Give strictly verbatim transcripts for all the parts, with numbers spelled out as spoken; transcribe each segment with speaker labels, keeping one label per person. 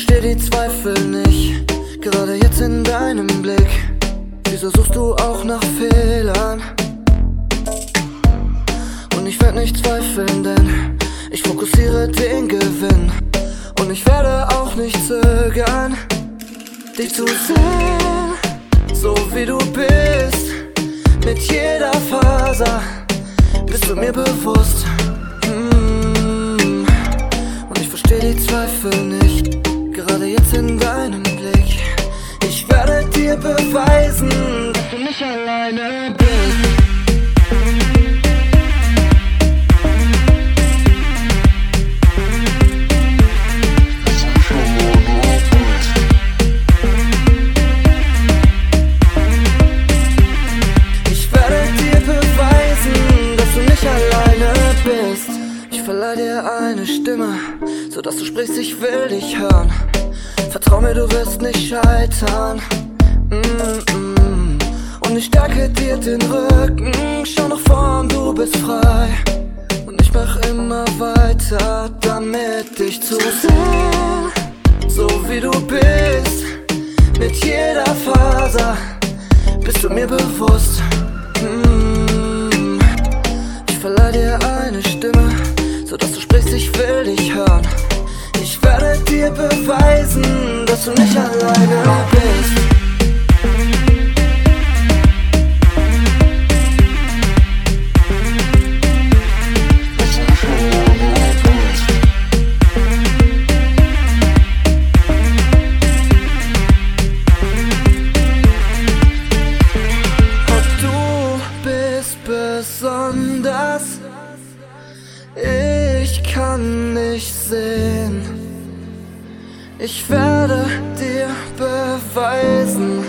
Speaker 1: versteh die Zweifel nicht, gerade jetzt in deinem Blick. Wieso suchst du auch nach Fehlern? Und ich werd nicht zweifeln, denn ich fokussiere den Gewinn. Und ich werde auch nicht zögern, dich zu sehen, so wie du bist. Mit jeder Faser bist du mir bewusst. mm. Und ich versteh die Zweifel nicht, gerade jetzt in deinem Blick. Ich werde dir beweisen, dass du nicht alleine bist. Ich verleih dir eine Stimme, sodass du sprichst, ich will dich hören. Vertrau mir, du wirst nicht scheitern. Mm-mm. Und ich stärke dir den Rücken, schau nach vorn, du bist frei. Und ich mach immer weiter, damit dich zu sehen, so wie du bist. Mit jeder Faser bist du mir bewusst. mm. Ich verleih dir eine Stimme, sodass du sprichst, ich will dich hören. Ich werde dir beweisen, dass du nicht alleine bist. Und du bist besonders. Ich kann nicht sehen. Ich werde dir beweisen,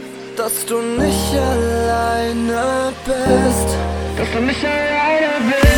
Speaker 1: dass du nicht alleine bist. Dass du nicht alleine bist.